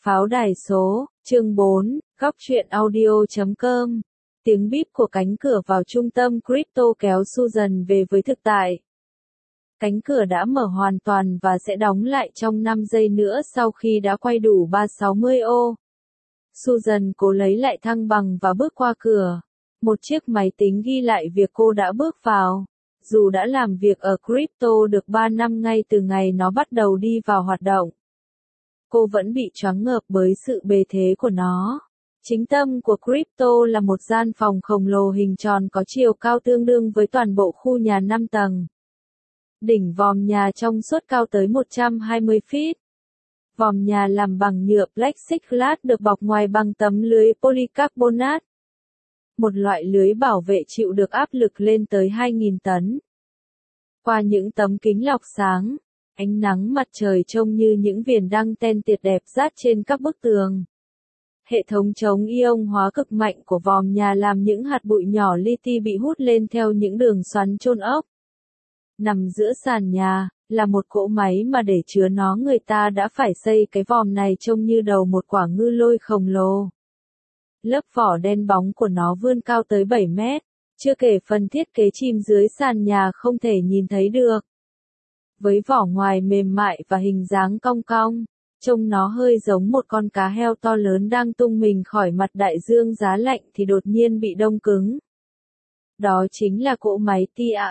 Pháo đài số, chương 4, góc truyện audio.com. Tiếng bíp của cánh cửa vào trung tâm crypto kéo Susan về với thực tại. Cánh cửa đã mở hoàn toàn và sẽ đóng lại trong 5 giây nữa sau khi đã quay đủ 360 ô. Susan cố lấy lại thăng bằng và bước qua cửa. Một chiếc máy tính ghi lại việc cô đã bước vào. Dù đã làm việc ở crypto được 3 năm ngay từ ngày nó bắt đầu đi vào hoạt động, cô vẫn bị choáng ngợp bởi sự bề thế của nó. Chính tâm của crypto là một gian phòng khổng lồ hình tròn có chiều cao tương đương với toàn bộ khu nhà 5 tầng. Đỉnh vòm nhà trong suốt cao tới 120 feet. Vòm nhà làm bằng nhựa plexiglass được bọc ngoài bằng tấm lưới polycarbonate. Một loại lưới bảo vệ chịu được áp lực lên tới 2.000 tấn. Qua những tấm kính lọc sáng, ánh nắng mặt trời trông như những viền đăng ten tuyệt đẹp rát trên các bức tường. Hệ thống chống ion hóa cực mạnh của vòm nhà làm những hạt bụi nhỏ li ti bị hút lên theo những đường xoắn chôn ốc. Nằm giữa sàn nhà, là một cỗ máy mà để chứa nó người ta đã phải xây cái vòm này trông như đầu một quả ngư lôi khổng lồ. Lớp vỏ đen bóng của nó vươn cao tới 7 mét, chưa kể phần thiết kế chìm dưới sàn nhà không thể nhìn thấy được. Với vỏ ngoài mềm mại và hình dáng cong cong, trông nó hơi giống một con cá heo to lớn đang tung mình khỏi mặt đại dương giá lạnh thì đột nhiên bị đông cứng. Đó chính là cỗ máy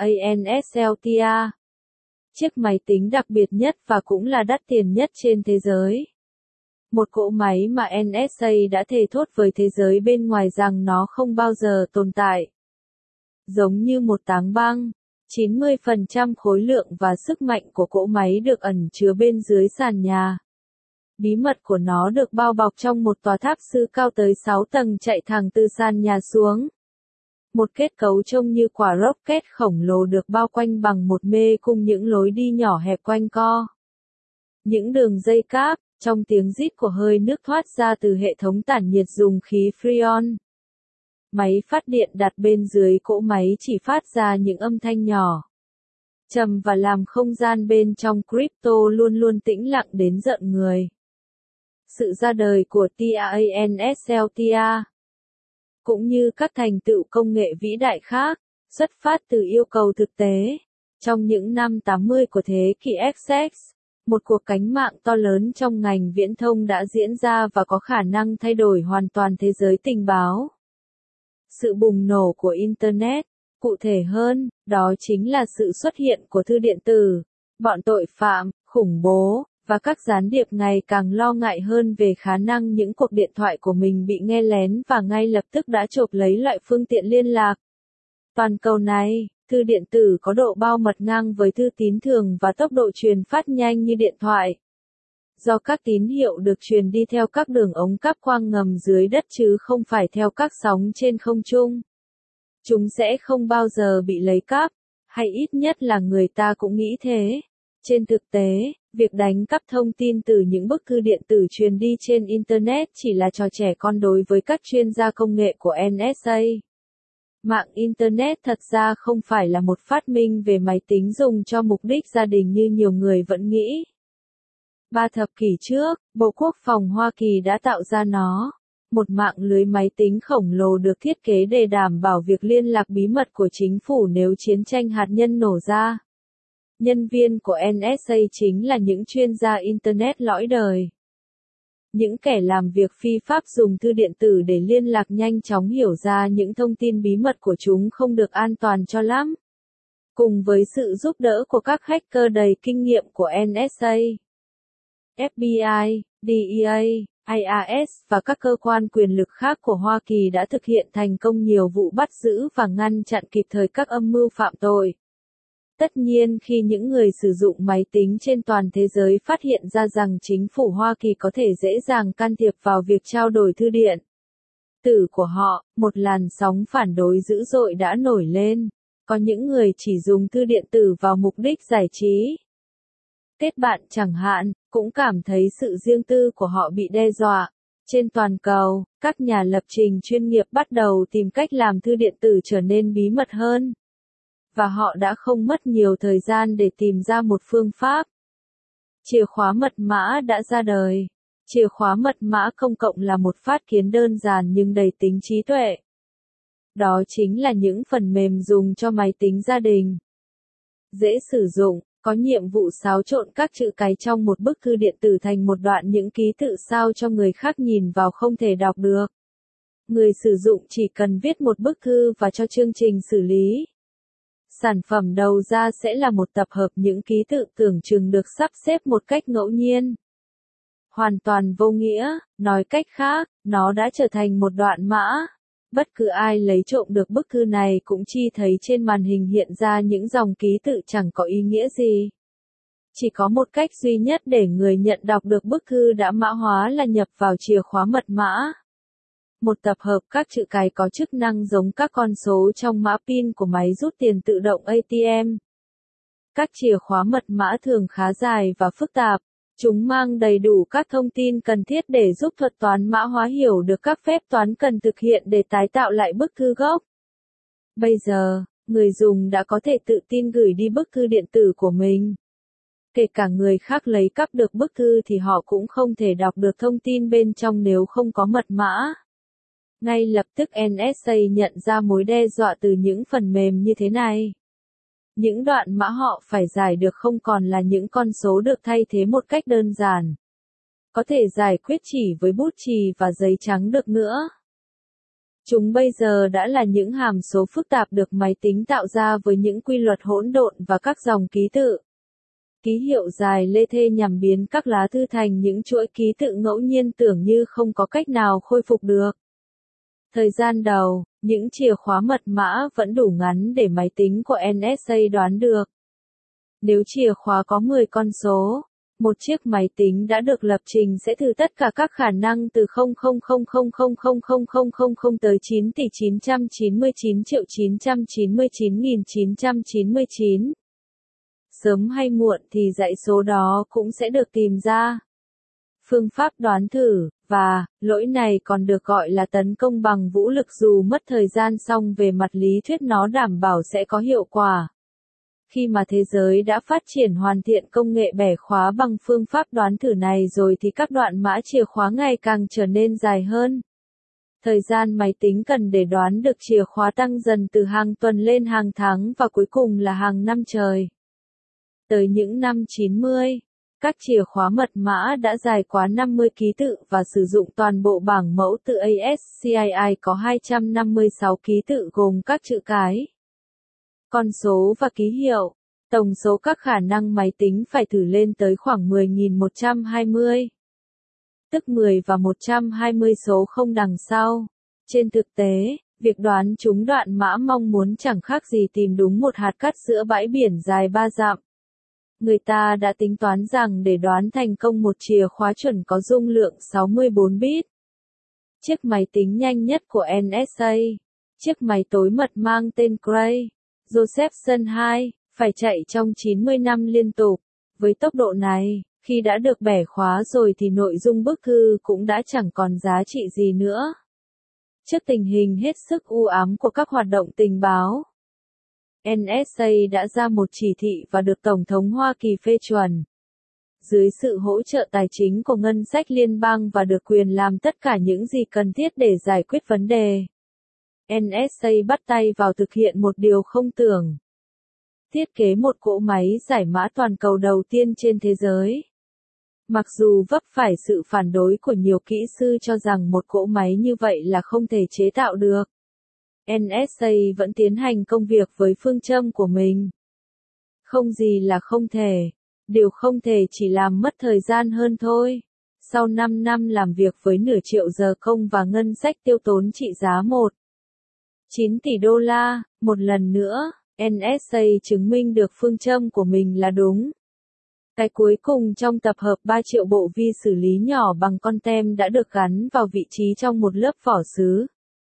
TANSL. Chiếc máy tính đặc biệt nhất và cũng là đắt tiền nhất trên thế giới. Một cỗ máy mà NSA đã thề thốt với thế giới bên ngoài rằng nó không bao giờ tồn tại. Giống như một tảng băng, 90% khối lượng và sức mạnh của cỗ máy được ẩn chứa bên dưới sàn nhà. Bí mật của nó được bao bọc trong một tòa tháp sư cao tới 6 tầng chạy thẳng từ sàn nhà xuống. Một kết cấu trông như quả rocket khổng lồ được bao quanh bằng một mê cung những lối đi nhỏ hẹp quanh co. Những đường dây cáp, trong tiếng rít của hơi nước thoát ra từ hệ thống tản nhiệt dùng khí Freon. Máy phát điện đặt bên dưới cỗ máy chỉ phát ra những âm thanh nhỏ, trầm và làm không gian bên trong crypto luôn luôn tĩnh lặng đến rợn người. Sự ra đời của TANSL, cũng như các thành tựu công nghệ vĩ đại khác, xuất phát từ yêu cầu thực tế. Trong những năm 80 của thế kỷ XX, một cuộc cách mạng to lớn trong ngành viễn thông đã diễn ra và có khả năng thay đổi hoàn toàn thế giới tình báo. Sự bùng nổ của Internet, cụ thể hơn, đó chính là sự xuất hiện của thư điện tử. Bọn tội phạm, khủng bố, và các gián điệp ngày càng lo ngại hơn về khả năng những cuộc điện thoại của mình bị nghe lén và ngay lập tức đã chộp lấy loại phương tiện liên lạc. Toàn cầu này, thư điện tử có độ bao mật ngang với thư tín thường và tốc độ truyền phát nhanh như điện thoại. Do các tín hiệu được truyền đi theo các đường ống cáp quang ngầm dưới đất chứ không phải theo các sóng trên không trung, chúng sẽ không bao giờ bị lấy cắp, hay ít nhất là người ta cũng nghĩ thế. Trên thực tế, việc đánh cắp thông tin từ những bức thư điện tử truyền đi trên Internet chỉ là trò trẻ con đối với các chuyên gia công nghệ của NSA. Mạng Internet thật ra không phải là một phát minh về máy tính dùng cho mục đích gia đình như nhiều người vẫn nghĩ. 3 thập kỷ trước, Bộ Quốc phòng Hoa Kỳ đã tạo ra nó. Một mạng lưới máy tính khổng lồ được thiết kế để đảm bảo việc liên lạc bí mật của chính phủ nếu chiến tranh hạt nhân nổ ra. Nhân viên của NSA chính là những chuyên gia Internet lõi đời. Những kẻ làm việc phi pháp dùng thư điện tử để liên lạc nhanh chóng hiểu ra những thông tin bí mật của chúng không được an toàn cho lắm. Cùng với sự giúp đỡ của các hacker đầy kinh nghiệm của NSA, FBI, DEA, IRS và các cơ quan quyền lực khác của Hoa Kỳ đã thực hiện thành công nhiều vụ bắt giữ và ngăn chặn kịp thời các âm mưu phạm tội. Tất nhiên khi những người sử dụng máy tính trên toàn thế giới phát hiện ra rằng chính phủ Hoa Kỳ có thể dễ dàng can thiệp vào việc trao đổi thư điện tử của họ, một làn sóng phản đối dữ dội đã nổi lên. Có những người chỉ dùng thư điện tử vào mục đích giải trí. Kết bạn chẳng hạn, cũng cảm thấy sự riêng tư của họ bị đe dọa. Trên toàn cầu, các nhà lập trình chuyên nghiệp bắt đầu tìm cách làm thư điện tử trở nên bí mật hơn. Và họ đã không mất nhiều thời gian để tìm ra một phương pháp. Chìa khóa mật mã đã ra đời. Chìa khóa mật mã công cộng là một phát kiến đơn giản nhưng đầy tính trí tuệ. Đó chính là những phần mềm dùng cho máy tính gia đình. Dễ sử dụng, có nhiệm vụ xáo trộn các chữ cái trong một bức thư điện tử thành một đoạn những ký tự sao cho người khác nhìn vào không thể đọc được. Người sử dụng chỉ cần viết một bức thư và cho chương trình xử lý. Sản phẩm đầu ra sẽ là một tập hợp những ký tự tưởng chừng được sắp xếp một cách ngẫu nhiên. Hoàn toàn vô nghĩa, nói cách khác, nó đã trở thành một đoạn mã. Bất cứ ai lấy trộm được bức thư này cũng chỉ thấy trên màn hình hiện ra những dòng ký tự chẳng có ý nghĩa gì. Chỉ có một cách duy nhất để người nhận đọc được bức thư đã mã hóa là nhập vào chìa khóa mật mã. Một tập hợp các chữ cái có chức năng giống các con số trong mã pin của máy rút tiền tự động ATM. Các chìa khóa mật mã thường khá dài và phức tạp. Chúng mang đầy đủ các thông tin cần thiết để giúp thuật toán mã hóa hiểu được các phép toán cần thực hiện để tái tạo lại bức thư gốc. Bây giờ, người dùng đã có thể tự tin gửi đi bức thư điện tử của mình. Kể cả người khác lấy cắp được bức thư thì họ cũng không thể đọc được thông tin bên trong nếu không có mật mã. Ngay lập tức NSA nhận ra mối đe dọa từ những phần mềm như thế này. Những đoạn mã họ phải giải được không còn là những con số được thay thế một cách đơn giản. Có thể giải quyết chỉ với bút chì và giấy trắng được nữa. Chúng bây giờ đã là những hàm số phức tạp được máy tính tạo ra với những quy luật hỗn độn và các dòng ký tự. Ký hiệu dài lê thê nhằm biến các lá thư thành những chuỗi ký tự ngẫu nhiên tưởng như không có cách nào khôi phục được. Thời gian đầu, những chìa khóa mật mã vẫn đủ ngắn để máy tính của NSA đoán được. Nếu chìa khóa có 10 con số, một chiếc máy tính đã được lập trình sẽ thử tất cả các khả năng từ 0,000000000 tới 9.999.999.999. Sớm hay muộn thì dãy số đó cũng sẽ được tìm ra. Phương pháp đoán thử, và, lỗi này còn được gọi là tấn công bằng vũ lực dù mất thời gian song về mặt lý thuyết nó đảm bảo sẽ có hiệu quả. Khi mà thế giới đã phát triển hoàn thiện công nghệ bẻ khóa bằng phương pháp đoán thử này rồi thì các đoạn mã chìa khóa ngày càng trở nên dài hơn. Thời gian máy tính cần để đoán được chìa khóa tăng dần từ hàng tuần lên hàng tháng và cuối cùng là hàng năm trời. Tới những năm 90, các chìa khóa mật mã đã dài quá 50 ký tự và sử dụng toàn bộ bảng mẫu tự ASCII có 256 ký tự gồm các chữ cái, con số và ký hiệu. Tổng số các khả năng máy tính phải thử lên tới khoảng 10.120. Tức 10 và 120 số không đằng sau. Trên thực tế, việc đoán trúng đoạn mã mong muốn chẳng khác gì tìm đúng một hạt cát giữa bãi biển dài 3 dặm. Người ta đã tính toán rằng để đoán thành công một chìa khóa chuẩn có dung lượng 64 bit. Chiếc máy tính nhanh nhất của NSA, chiếc máy tối mật mang tên Cray, Josephson 2, phải chạy trong 90 năm liên tục. Với tốc độ này, khi đã được bẻ khóa rồi thì nội dung bức thư cũng đã chẳng còn giá trị gì nữa. Trước tình hình hết sức u ám của các hoạt động tình báo, NSA đã ra một chỉ thị và được Tổng thống Hoa Kỳ phê chuẩn. Dưới sự hỗ trợ tài chính của ngân sách liên bang và được quyền làm tất cả những gì cần thiết để giải quyết vấn đề. NSA bắt tay vào thực hiện một điều không tưởng. Thiết kế một cỗ máy giải mã toàn cầu đầu tiên trên thế giới. Mặc dù vấp phải sự phản đối của nhiều kỹ sư cho rằng một cỗ máy như vậy là không thể chế tạo được, NSA vẫn tiến hành công việc với phương châm của mình. Không gì là không thể. Điều không thể chỉ làm mất thời gian hơn thôi. Sau 5 năm làm việc với nửa triệu giờ công và ngân sách tiêu tốn trị giá 1,9 tỷ đô la, một lần nữa, NSA chứng minh được phương châm của mình là đúng. Cái cuối cùng trong tập hợp 3 triệu bộ vi xử lý nhỏ bằng con tem đã được gắn vào vị trí trong một lớp vỏ sứ.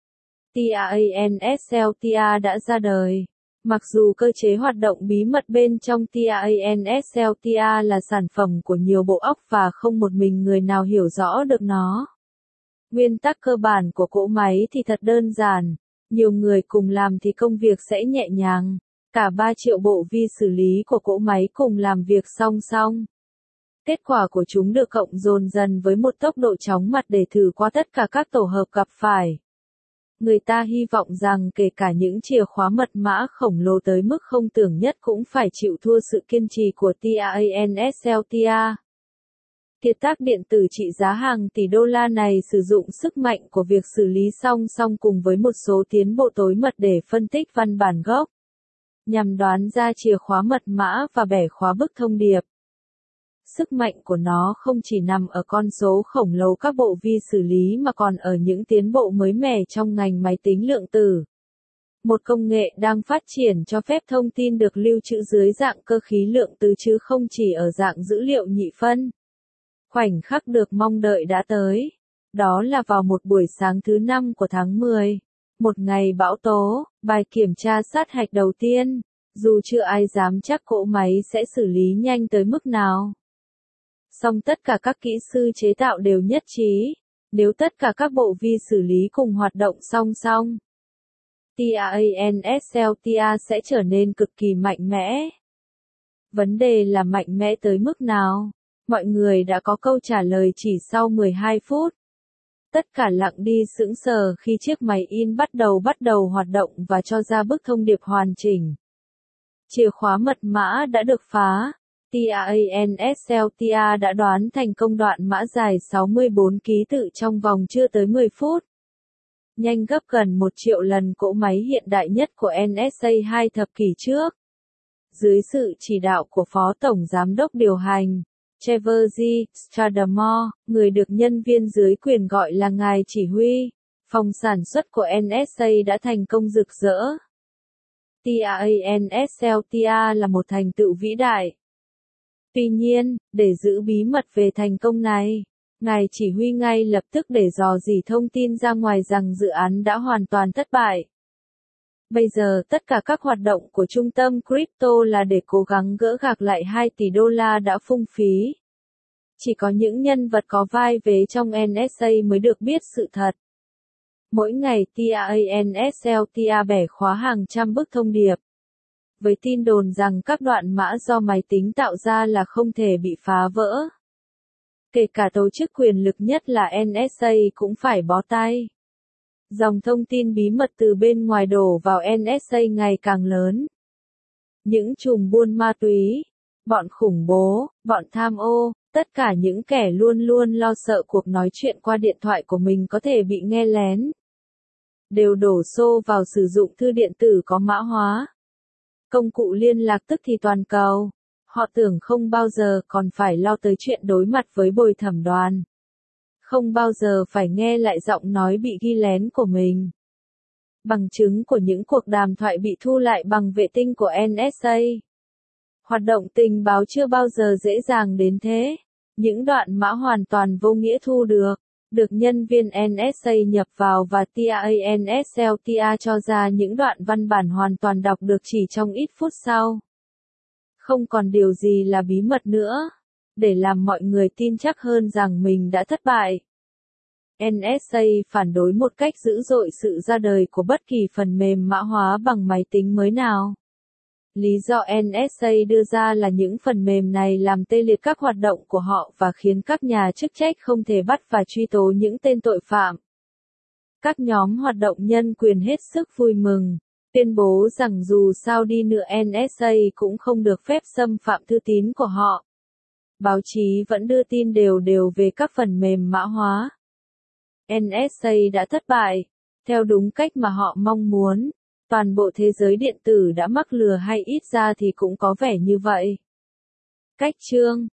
TRANSLTA đã ra đời. Mặc dù cơ chế hoạt động bí mật bên trong TRANSLTA là sản phẩm của nhiều bộ óc và không một mình người nào hiểu rõ được nó. Nguyên tắc cơ bản của cỗ máy thì thật đơn giản. Nhiều người cùng làm thì công việc sẽ nhẹ nhàng. Cả 3 triệu bộ vi xử lý của cỗ máy cùng làm việc song song. Kết quả của chúng được cộng dồn dần với một tốc độ chóng mặt để thử qua tất cả các tổ hợp gặp phải. Người ta hy vọng rằng kể cả những chìa khóa mật mã khổng lồ tới mức không tưởng nhất cũng phải chịu thua sự kiên trì của TRANSLTA. Kiệt tác điện tử trị giá hàng tỷ đô la này sử dụng sức mạnh của việc xử lý song song cùng với một số tiến bộ tối mật để phân tích văn bản gốc, nhằm đoán ra chìa khóa mật mã và bẻ khóa bức thông điệp. Sức mạnh của nó không chỉ nằm ở con số khổng lồ các bộ vi xử lý mà còn ở những tiến bộ mới mẻ trong ngành máy tính lượng tử. Một công nghệ đang phát triển cho phép thông tin được lưu trữ dưới dạng cơ khí lượng tử chứ không chỉ ở dạng dữ liệu nhị phân. Khoảnh khắc được mong đợi đã tới. Đó là vào một buổi sáng thứ 5 của tháng 10. Một ngày bão tố, bài kiểm tra sát hạch đầu tiên. Dù chưa ai dám chắc cỗ máy sẽ xử lý nhanh tới mức nào. Song tất cả các kỹ sư chế tạo đều nhất trí. Nếu tất cả các bộ vi xử lý cùng hoạt động song song, TRANSLTA sẽ trở nên cực kỳ mạnh mẽ. Vấn đề là mạnh mẽ tới mức nào? Mọi người đã có câu trả lời chỉ sau 12 phút. Tất cả lặng đi sững sờ khi chiếc máy in bắt đầu hoạt động và cho ra bức thông điệp hoàn chỉnh. Chìa khóa mật mã đã được phá. TRANSLTA đã đoán thành công đoạn mã dài 64 ký tự trong vòng chưa tới 10 phút. Nhanh gấp gần 1 triệu lần cỗ máy hiện đại nhất của NSA 2 thập kỷ trước. Dưới sự chỉ đạo của Phó Tổng Giám đốc điều hành, Trevor G. Stradamore, người được nhân viên dưới quyền gọi là ngài chỉ huy, phòng sản xuất của NSA đã thành công rực rỡ. TRANSLTA là một thành tựu vĩ đại. Tuy nhiên, để giữ bí mật về thành công này, ngài chỉ huy ngay lập tức để dò dỉ thông tin ra ngoài rằng dự án đã hoàn toàn thất bại. Bây giờ tất cả các hoạt động của trung tâm crypto là để cố gắng gỡ gạc lại 2 tỷ đô la đã phung phí. Chỉ có những nhân vật có vai vế trong NSA mới được biết sự thật. Mỗi ngày TRANSLTA bẻ khóa hàng trăm bức thông điệp. Với tin đồn rằng các đoạn mã do máy tính tạo ra là không thể bị phá vỡ. Kể cả tổ chức quyền lực nhất là NSA cũng phải bó tay. Dòng thông tin bí mật từ bên ngoài đổ vào NSA ngày càng lớn. Những trùm buôn ma túy, bọn khủng bố, bọn tham ô, tất cả những kẻ luôn luôn lo sợ cuộc nói chuyện qua điện thoại của mình có thể bị nghe lén, đều đổ xô vào sử dụng thư điện tử có mã hóa. Công cụ liên lạc tức thì toàn cầu. Họ tưởng không bao giờ còn phải lo tới chuyện đối mặt với bồi thẩm đoàn. Không bao giờ phải nghe lại giọng nói bị ghi lén của mình. Bằng chứng của những cuộc đàm thoại bị thu lại bằng vệ tinh của NSA. Hoạt động tình báo chưa bao giờ dễ dàng đến thế. Những đoạn mã hoàn toàn vô nghĩa thu được nhân viên NSA nhập vào và TRANSLTA cho ra những đoạn văn bản hoàn toàn đọc được chỉ trong ít phút sau. Không còn điều gì là bí mật nữa, để làm mọi người tin chắc hơn rằng mình đã thất bại. NSA phản đối một cách dữ dội sự ra đời của bất kỳ phần mềm mã hóa bằng máy tính mới nào. Lý do NSA đưa ra là những phần mềm này làm tê liệt các hoạt động của họ và khiến các nhà chức trách không thể bắt và truy tố những tên tội phạm. Các nhóm hoạt động nhân quyền hết sức vui mừng, tuyên bố rằng dù sao đi nữa NSA cũng không được phép xâm phạm thư tín của họ. Báo chí vẫn đưa tin đều về các phần mềm mã hóa. NSA đã thất bại, theo đúng cách mà họ mong muốn. Toàn bộ thế giới điện tử đã mắc lừa hay ít ra thì cũng có vẻ như vậy. Cách chương